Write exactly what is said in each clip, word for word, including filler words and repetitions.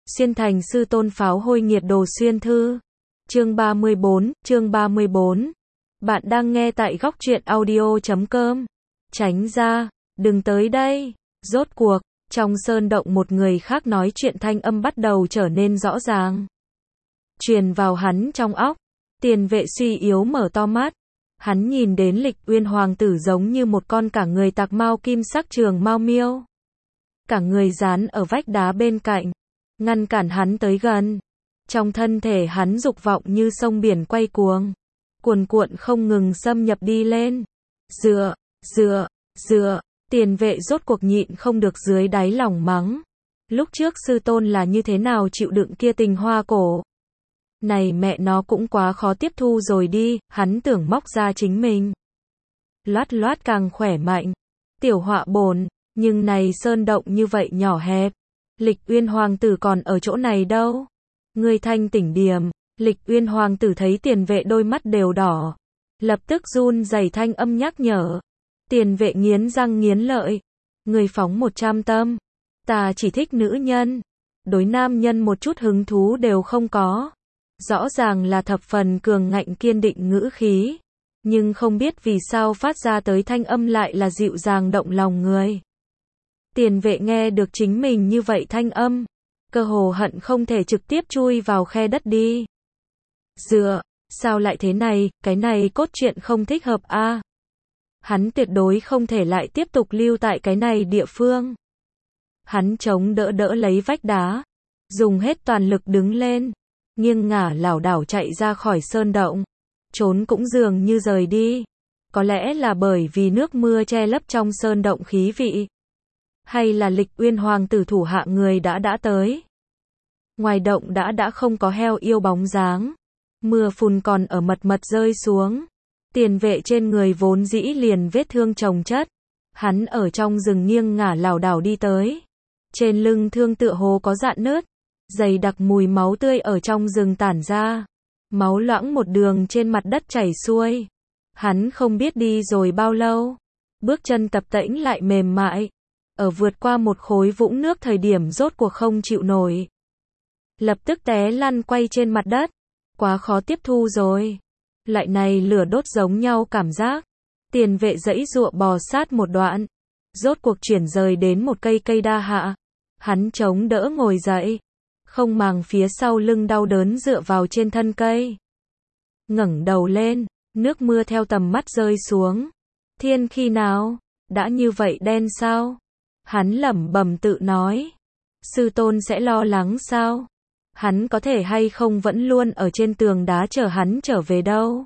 Xuyên thành sư tôn pháo hôi nghiệt đồ xuyên thư. Chương ba mươi bốn, chương ba mươi bốn. Bạn đang nghe tại góc truyện audio chấm com. Tránh ra, đừng tới đây. Rốt cuộc, trong sơn động một người khác nói chuyện thanh âm bắt đầu trở nên rõ ràng. Truyền vào hắn trong óc. Tiền vệ suy yếu mở to mắt. Hắn nhìn đến Lịch Uyên hoàng tử giống như một con cả người tạc mao kim sắc trường mao miêu. Cả người dán ở vách đá bên cạnh, ngăn cản hắn tới gần. Trong thân thể hắn dục vọng như sông biển quay cuồng, cuồn cuộn không ngừng xâm nhập đi lên. Dựa, dựa, dựa, tiền vệ rốt cuộc nhịn không được dưới đáy lòng mắng. Lúc trước sư tôn là như thế nào chịu đựng kia tình hoa cổ. Này mẹ nó cũng quá khó tiếp thu rồi đi, hắn tưởng móc ra chính mình. Loát loát càng khỏe mạnh. Tiểu họa bồn, nhưng này sơn động như vậy nhỏ hẹp. Lịch Uyên hoàng tử còn ở chỗ này đâu. Ngươi thanh tỉnh điềm. Lịch Uyên hoàng tử thấy tiền vệ đôi mắt đều đỏ. Lập tức run rẩy thanh âm nhắc nhở. Tiền vệ nghiến răng nghiến lợi. Ngươi phóng một trăm tâm. Ta chỉ thích nữ nhân. Đối nam nhân một chút hứng thú đều không có. Rõ ràng là thập phần cường ngạnh kiên định ngữ khí. Nhưng không biết vì sao phát ra tới thanh âm lại là dịu dàng động lòng người. Tiền vệ nghe được chính mình như vậy thanh âm. Cơ hồ hận không thể trực tiếp chui vào khe đất đi. Dựa, sao lại thế này, cái này cốt truyện không thích hợp a. À? Hắn tuyệt đối không thể lại tiếp tục lưu tại cái này địa phương. Hắn chống đỡ đỡ lấy vách đá. Dùng hết toàn lực đứng lên. Nghiêng ngả lảo đảo chạy ra khỏi sơn động. Trốn cũng dường như rời đi. Có lẽ là bởi vì nước mưa che lấp trong sơn động khí vị. Hay là Lịch Uyên hoàng tử thủ hạ người đã đã tới. Ngoài động đã đã không có heo yêu bóng dáng. Mưa phùn còn ở mật mật rơi xuống. Tiền vệ trên người vốn dĩ liền vết thương chồng chất. Hắn ở trong rừng nghiêng ngả lảo đảo đi tới. Trên lưng thương tựa hồ có rạn nứt. Dày đặc mùi máu tươi ở trong rừng tản ra. Máu loãng một đường trên mặt đất chảy xuôi. Hắn không biết đi rồi bao lâu. Bước chân tập tễnh lại mềm mại. Ở vượt qua một khối vũng nước thời điểm rốt cuộc không chịu nổi. Lập tức té lăn quay trên mặt đất. Quá khó tiếp thu rồi. Loại này lửa đốt giống nhau cảm giác. Tiền vệ dãy dụa bò sát một đoạn. Rốt cuộc chuyển rời đến một cây cây đa hạ. Hắn chống đỡ ngồi dậy. Không màng phía sau lưng đau đớn dựa vào trên thân cây. Ngẩng đầu lên. Nước mưa theo tầm mắt rơi xuống. Thiên khi nào? Đã như vậy đen sao? Hắn lẩm bẩm tự nói. Sư tôn sẽ lo lắng sao? Hắn có thể hay không vẫn luôn ở trên tường đá chờ hắn trở về đâu?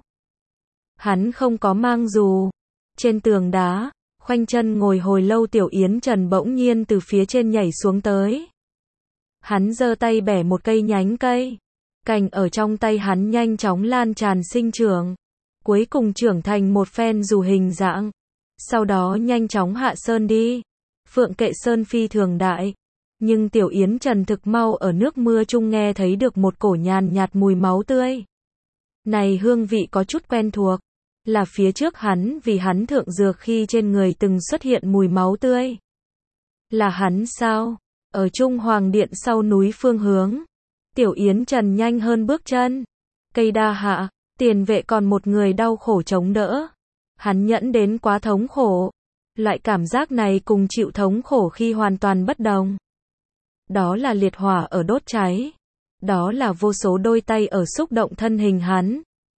Hắn không có mang dù. Trên tường đá, khoanh chân ngồi hồi lâu Tiểu Yến Trần bỗng nhiên từ phía trên nhảy xuống tới. Hắn giơ tay bẻ một cây nhánh cây. Cành ở trong tay hắn nhanh chóng lan tràn sinh trưởng. Cuối cùng trưởng thành một phen dù hình dạng. Sau đó nhanh chóng hạ sơn đi. Phượng Kệ Sơn phi thường đại. Nhưng Tiểu Yến Trần thực mau ở nước mưa chung nghe thấy được một cổ nhàn nhạt mùi máu tươi. Này hương vị có chút quen thuộc. Là phía trước hắn vì hắn thượng dược khi trên người từng xuất hiện mùi máu tươi. Là hắn sao? Ở Trung Hoàng Điện sau núi phương hướng. Tiểu Yến Trần nhanh hơn bước chân. Cây đa hạ, tiền vệ còn một người đau khổ chống đỡ. Hắn nhẫn đến quá thống khổ. Loại cảm giác này cùng chịu thống khổ khi hoàn toàn bất đồng. Đó là liệt hỏa ở đốt cháy. Đó là vô số đôi tay ở xúc động thân hình hắn.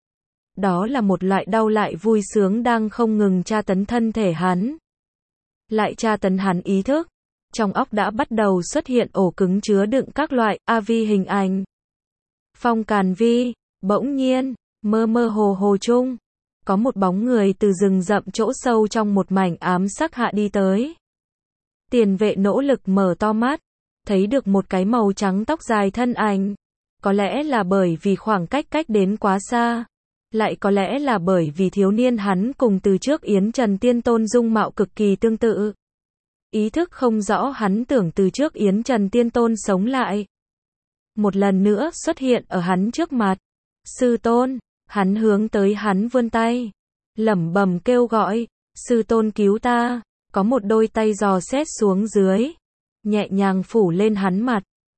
Đó là một loại đau lại vui sướng đang không ngừng tra tấn thân thể hắn. Lại tra tấn hắn ý thức. Trong óc đã bắt đầu xuất hiện ổ cứng chứa đựng các loại a vê hình ảnh. Phong Càn Vi, bỗng nhiên, mơ mơ hồ hồ chung. Có một bóng người từ rừng rậm chỗ sâu trong một mảnh ám sắc hạ đi tới. Tiền vệ nỗ lực mở to mắt. Thấy được một cái màu trắng tóc dài thân ảnh. Có lẽ là bởi vì khoảng cách cách đến quá xa. Lại có lẽ là bởi vì thiếu niên hắn cùng từ trước Yến Trần Tiên Tôn dung mạo cực kỳ tương tự. Ý thức không rõ hắn tưởng từ trước Yến Trần Tiên Tôn sống lại. Một lần nữa xuất hiện ở hắn trước mặt. Sư tôn, hắn hướng tới hắn vươn tay. Lẩm bẩm kêu gọi, sư tôn cứu ta. Có một đôi tay dò xét xuống dưới. Nhẹ nhàng phủ lên hắn mặt.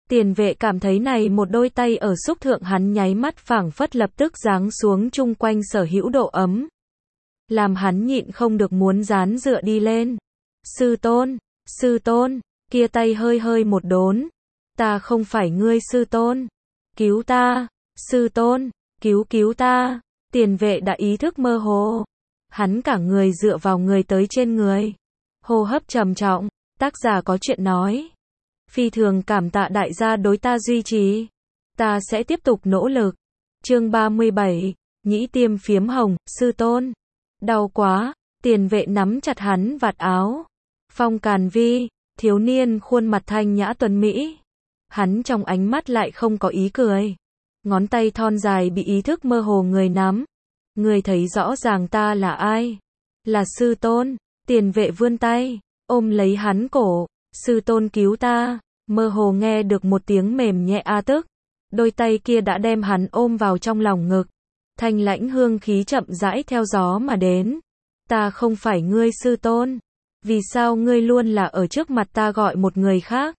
Tiền vệ cảm thấy này một đôi tay ở xúc thượng hắn nháy mắt phảng phất lập tức giáng xuống chung quanh sở hữu độ ấm. Làm hắn nhịn không được muốn dán dựa đi lên. Sư tôn, sư tôn, kia tay hơi hơi một đốn. Ta không phải ngươi sư tôn. Cứu ta, sư tôn, cứu cứu ta. Tiền vệ đã ý thức mơ hồ. Hắn cả người dựa vào người tới trên người. Hô hấp trầm trọng, tác giả có chuyện nói. Phi thường cảm tạ đại gia đối ta duy trì. Ta sẽ tiếp tục nỗ lực. Chương ba mươi bảy, nhĩ tiêm phiếm hồng, sư tôn. Đau quá, tiền vệ nắm chặt hắn vạt áo. Phong Càn Vi, thiếu niên khuôn mặt thanh nhã tuấn mỹ. Hắn trong ánh mắt lại không có ý cười. Ngón tay thon dài bị ý thức mơ hồ người nắm. Người thấy rõ ràng ta là ai? Là sư tôn. Tiền vệ vươn tay, ôm lấy hắn cổ. Sư tôn cứu ta. Mơ hồ nghe được một tiếng mềm nhẹ a tức. Đôi tay kia đã đem hắn ôm vào trong lòng ngực. Thanh lãnh hương khí chậm rãi theo gió mà đến. Ta không phải ngươi sư tôn. Vì sao ngươi luôn là ở trước mặt ta gọi một người khác?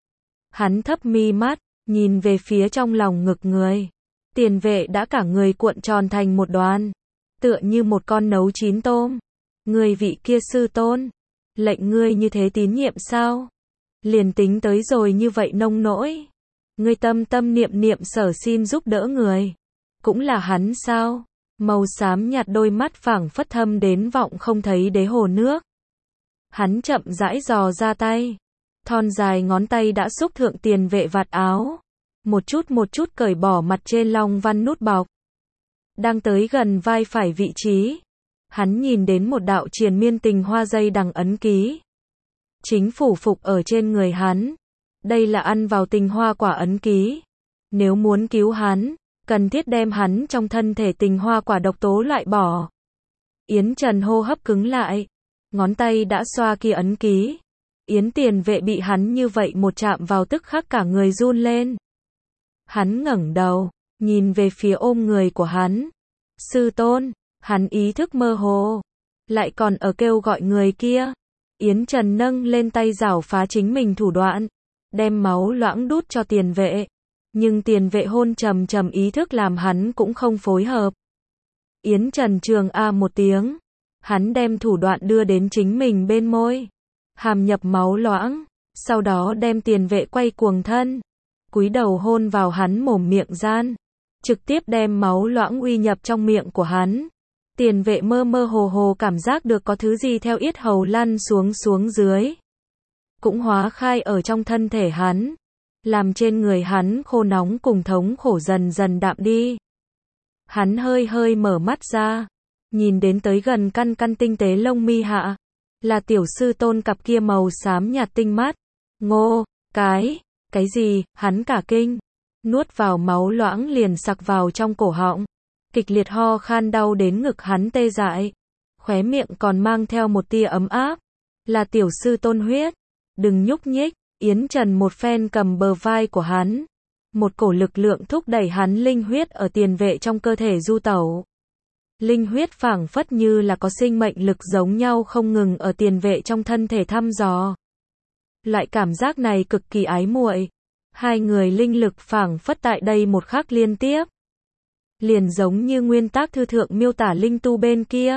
Hắn thấp mi mắt, nhìn về phía trong lòng ngực người. Tiền vệ đã cả người cuộn tròn thành một đoàn. Tựa như một con nấu chín tôm. Người vị kia sư tôn. Lệnh ngươi như thế tín nhiệm sao? Liền tính tới rồi như vậy nông nỗi. Ngươi tâm tâm niệm niệm sở xin giúp đỡ người. Cũng là hắn sao? Màu xám nhạt đôi mắt phảng phất thâm đến vọng không thấy đế hồ nước. Hắn chậm rãi dò ra tay. Thon dài ngón tay đã xúc thượng tiền vệ vạt áo. Một chút một chút cởi bỏ mặt trên long văn nút bọc. Đang tới gần vai phải vị trí. Hắn nhìn đến một đạo triền miên tình hoa dây đằng ấn ký. Chính phủ phục ở trên người hắn. Đây là ăn vào tình hoa quả ấn ký. Nếu muốn cứu hắn, cần thiết đem hắn trong thân thể tình hoa quả độc tố loại bỏ. Yến Trần hô hấp cứng lại. Ngón tay đã xoa kia ấn ký. Yến tiền vệ bị hắn như vậy một chạm vào tức khắc cả người run lên. Hắn ngẩng đầu, nhìn về phía ôm người của hắn. Sư tôn, hắn ý thức mơ hồ. Lại còn ở kêu gọi người kia. Yến Trần nâng lên tay giảo phá chính mình thủ đoạn. Đem máu loãng đút cho tiền vệ. Nhưng tiền vệ hôn trầm trầm ý thức làm hắn cũng không phối hợp. Yến Trần trường a một tiếng. Hắn đem thủ đoạn đưa đến chính mình bên môi. Hàm nhập máu loãng. Sau đó đem tiền vệ quay cuồng thân. Cúi đầu hôn vào hắn mồm miệng gian. Trực tiếp đem máu loãng uy nhập trong miệng của hắn. Tiền vệ mơ mơ hồ hồ cảm giác được có thứ gì theo yết hầu lăn xuống xuống dưới. Cũng hóa khai ở trong thân thể hắn. Làm trên người hắn khô nóng cùng thống khổ dần dần đạm đi. Hắn hơi hơi mở mắt ra. Nhìn đến tới gần căn căn tinh tế lông mi hạ. Là tiểu sư tôn cặp kia màu xám nhạt tinh mắt. Ngô, cái, cái gì, hắn cả kinh. Nuốt vào máu loãng liền sặc vào trong cổ họng. Kịch liệt ho khan đau đến ngực hắn tê dại. Khóe miệng còn mang theo một tia ấm áp. Là tiểu sư tôn huyết. Đừng nhúc nhích. Yến Trần một phen cầm bờ vai của hắn. Một cổ lực lượng thúc đẩy hắn linh huyết ở tiền vệ trong cơ thể du tẩu. Linh huyết phảng phất như là có sinh mệnh lực giống nhau không ngừng ở tiền vệ trong thân thể thăm dò. Loại cảm giác này cực kỳ ái muội. Hai người linh lực phảng phất tại đây một khắc liên tiếp. Liền giống như nguyên tác thư thượng miêu tả linh tu bên kia.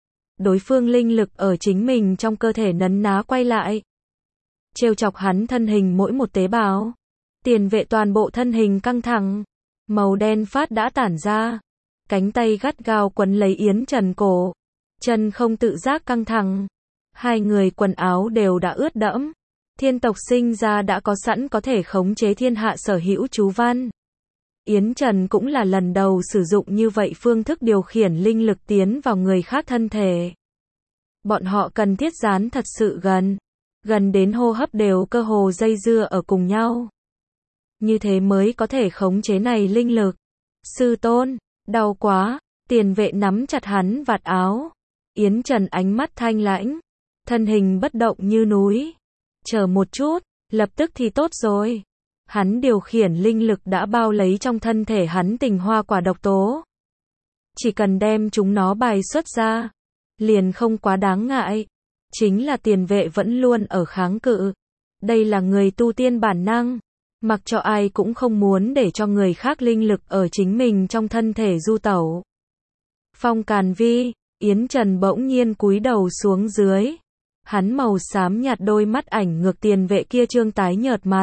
Đối phương linh lực ở chính mình trong cơ thể nấn ná quay lại. Trêu chọc hắn thân hình mỗi một tế bào. Tiền vệ toàn bộ thân hình căng thẳng. Màu đen phát đã tản ra. Cánh tay gắt gao quấn lấy Yến Trần cổ. Chân không tự giác căng thẳng. Hai người quần áo đều đã ướt đẫm. Thiên tộc sinh ra đã có sẵn có thể khống chế thiên hạ sở hữu chú văn. Yến Trần cũng là lần đầu sử dụng như vậy phương thức điều khiển linh lực tiến vào người khác thân thể. Bọn họ cần thiết dán thật sự gần. Gần đến hô hấp đều cơ hồ dây dưa ở cùng nhau. Như thế mới có thể khống chế này linh lực. Sư tôn, đau quá. Tiền vệ nắm chặt hắn vạt áo. Yến Trần ánh mắt thanh lãnh. Thân hình bất động như núi. Chờ một chút, lập tức thì tốt rồi. Hắn điều khiển linh lực đã bao lấy trong thân thể hắn tình hoa quả độc tố. Chỉ cần đem chúng nó bài xuất ra. Liền không quá đáng ngại. Chính là tiền vệ vẫn luôn ở kháng cự. Đây là người tu tiên bản năng. Mặc cho ai cũng không muốn để cho người khác linh lực ở chính mình trong thân thể du tẩu. Phong Càn Vi, Yến Trần bỗng nhiên cúi đầu xuống dưới. Hắn màu xám nhạt đôi mắt ảnh ngược tiền vệ kia trương tái nhợt mặt.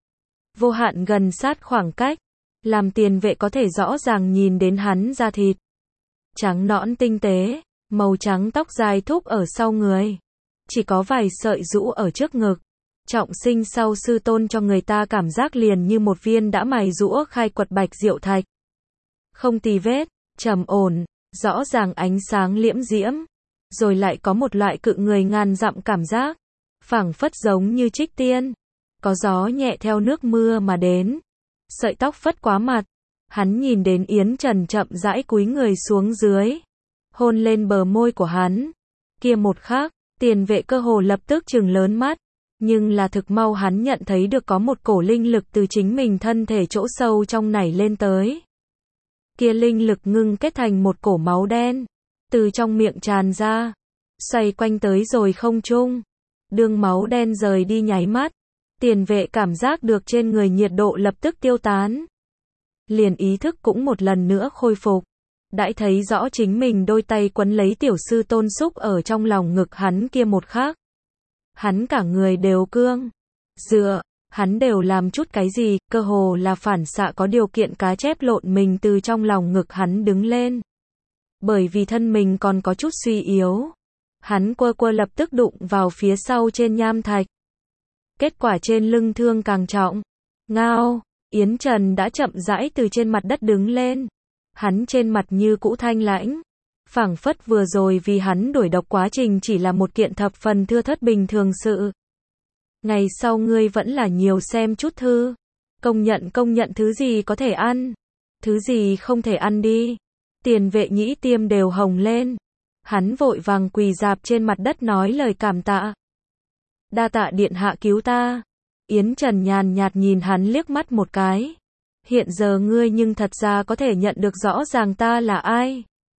Vô hạn gần sát khoảng cách, làm tiền vệ có thể rõ ràng nhìn đến hắn da thịt. Trắng nõn tinh tế, màu trắng tóc dài thúc ở sau người. Chỉ có vài sợi rũ ở trước ngực. Trọng sinh sau sư tôn cho người ta cảm giác liền như một viên đã mài rũa khai quật bạch diệu thạch. Không tì vết, trầm ổn, rõ ràng ánh sáng liễm diễm. Rồi lại có một loại cự người ngàn dặm cảm giác. Phảng phất giống như trích tiên. Có gió nhẹ theo nước mưa mà đến. Sợi tóc phất quá mặt. Hắn nhìn đến Yến Trần chậm rãi cúi người xuống dưới. Hôn lên bờ môi của hắn. Kia một khắc, tiền vệ cơ hồ lập tức trừng lớn mắt. Nhưng là thực mau hắn nhận thấy được có một cổ linh lực từ chính mình thân thể chỗ sâu trong nảy lên tới. Kia linh lực ngưng kết thành một cổ máu đen. Từ trong miệng tràn ra. Xoay quanh tới rồi không trung. Đường máu đen rời đi nháy mắt. Tiền vệ cảm giác được trên người nhiệt độ lập tức tiêu tán. Liền ý thức cũng một lần nữa khôi phục. Đãi thấy rõ chính mình đôi tay quấn lấy tiểu sư tôn xúc ở trong lòng ngực hắn kia một khắc. Hắn cả người đều cương. Dựa, hắn đều làm chút cái gì, cơ hồ là phản xạ có điều kiện cá chép lộn mình từ trong lòng ngực hắn đứng lên. Bởi vì thân mình còn có chút suy yếu. Hắn quơ quơ lập tức đụng vào phía sau trên nham thạch. Kết quả trên lưng thương càng trọng. Ngao, Yến Trần đã chậm rãi từ trên mặt đất đứng lên. Hắn trên mặt như cũ thanh lãnh. Phảng phất vừa rồi vì hắn đuổi độc quá trình chỉ là một kiện thập phần thưa thớt bình thường sự. Ngày sau ngươi vẫn là nhiều xem chút thư. Công nhận công nhận thứ gì có thể ăn. Thứ gì không thể ăn đi. Tiền vệ nhĩ tiêm đều hồng lên. Hắn vội vàng quỳ dạp trên mặt đất nói lời cảm tạ. Đa tạ điện hạ cứu ta. Yến Trần nhàn nhạt nhìn hắn liếc mắt một cái. Hiện giờ ngươi nhưng thật ra có thể nhận được rõ ràng ta là ai.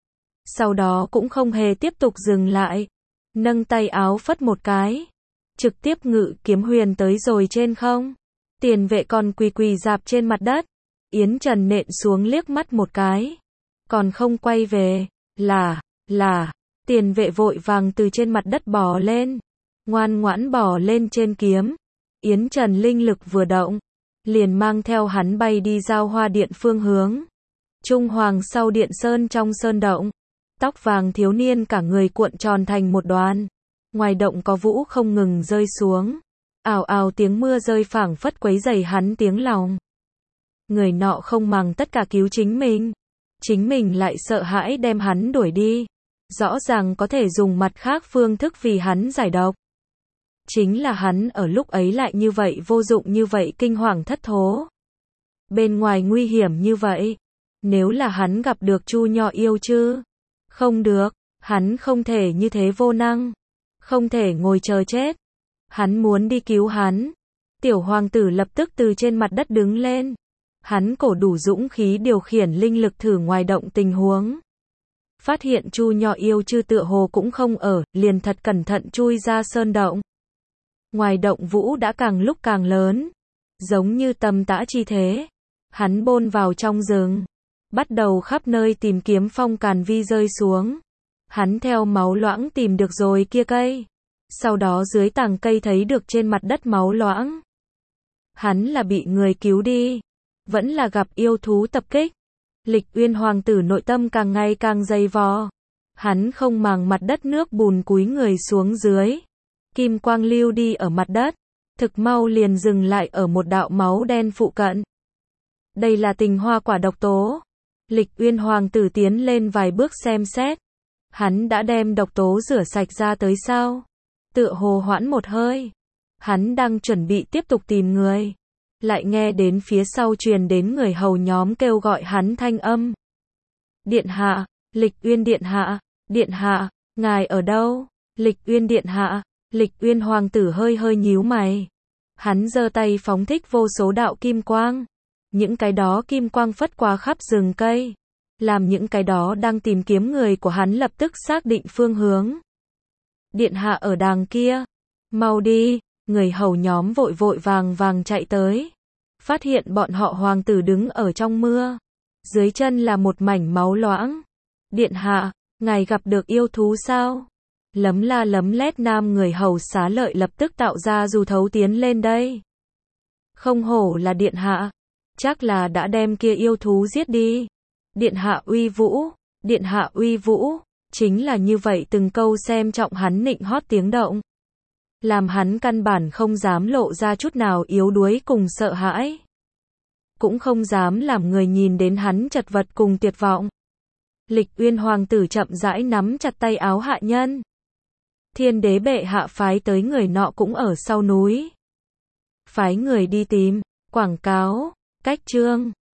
Sau đó cũng không hề tiếp tục dừng lại. Nâng tay áo phất một cái. Trực tiếp ngự kiếm huyền tới rồi trên không. Tiền vệ còn quỳ quỳ dạp trên mặt đất. Yến Trần nện xuống liếc mắt một cái. Còn không quay về. Là, là. Tiền vệ vội vàng từ trên mặt đất bò lên. Ngoan ngoãn bò lên trên kiếm. Yến Trần linh lực vừa động. Liền mang theo hắn bay đi giao hoa điện phương hướng. Trung Hoàng sau điện sơn trong sơn động. Tóc vàng thiếu niên cả người cuộn tròn thành một đoàn. Ngoài động có vũ không ngừng rơi xuống. Ào ào tiếng mưa rơi phảng phất quấy rầy hắn tiếng lòng. Người nọ không màng tất cả cứu chính mình. Chính mình lại sợ hãi đem hắn đuổi đi. Rõ ràng có thể dùng mặt khác phương thức vì hắn giải độc. Chính là hắn ở lúc ấy lại như vậy vô dụng như vậy kinh hoàng thất thố. Bên ngoài nguy hiểm như vậy. Nếu là hắn gặp được Chu Nho Yêu chứ? Không được, hắn không thể như thế vô năng. Không thể ngồi chờ chết. Hắn muốn đi cứu hắn. Tiểu hoàng tử lập tức từ trên mặt đất đứng lên. Hắn cổ đủ dũng khí điều khiển linh lực thử ngoài động tình huống. Phát hiện Chu Nho Yêu chư tựa hồ cũng không ở, liền thật cẩn thận chui ra sơn động. Ngoài động vũ đã càng lúc càng lớn. Giống như tầm tã chi thế. Hắn bôn vào trong rừng. Bắt đầu khắp nơi tìm kiếm Phong Càn Vi rơi xuống. Hắn theo máu loãng tìm được rồi kia cây. Sau đó dưới tàng cây thấy được trên mặt đất máu loãng. Hắn là bị người cứu đi. Vẫn là gặp yêu thú tập kích. Lịch Uyên hoàng tử nội tâm càng ngày càng dày vò. Hắn không màng mặt đất nước bùn cúi người xuống dưới. Kim quang lưu đi ở mặt đất. Thực mau liền dừng lại ở một đạo máu đen phụ cận. Đây là tình hoa quả độc tố. Lịch Uyên hoàng tử tiến lên vài bước xem xét. Hắn đã đem độc tố rửa sạch ra tới sao? Tựa hồ hoãn một hơi. Hắn đang chuẩn bị tiếp tục tìm người. Lại nghe đến phía sau truyền đến người hầu nhóm kêu gọi hắn thanh âm. Điện hạ, Lịch Uyên điện hạ, điện hạ, ngài ở đâu? Lịch Uyên điện hạ, Lịch Uyên hoàng tử hơi hơi nhíu mày. Hắn giơ tay phóng thích vô số đạo kim quang. Những cái đó kim quang phất qua khắp rừng cây. Làm những cái đó đang tìm kiếm người của hắn lập tức xác định phương hướng. Điện hạ ở đàng kia. Mau đi, người hầu nhóm vội vội vàng vàng chạy tới. phát hiện bọn họ hoàng tử đứng ở trong mưa. Dưới chân là một mảnh máu loãng. Điện hạ, ngài gặp được yêu thú sao? Lấm la lấm lét nam người hầu xá lợi lập tức tạo ra dù thấu tiến lên đây. Không hổ là điện hạ. Chắc là đã đem kia yêu thú giết đi. Điện hạ uy vũ, điện hạ uy vũ. Chính là như vậy từng câu xem trọng hắn nịnh hót tiếng động. Làm hắn căn bản không dám lộ ra chút nào yếu đuối cùng sợ hãi. Cũng không dám làm người nhìn đến hắn chật vật cùng tuyệt vọng. Lịch Uyên hoàng tử chậm rãi nắm chặt tay áo hạ nhân. Thiên đế bệ hạ phái tới người nọ cũng ở sau núi. Phái người đi tìm, quảng cáo, cách chương.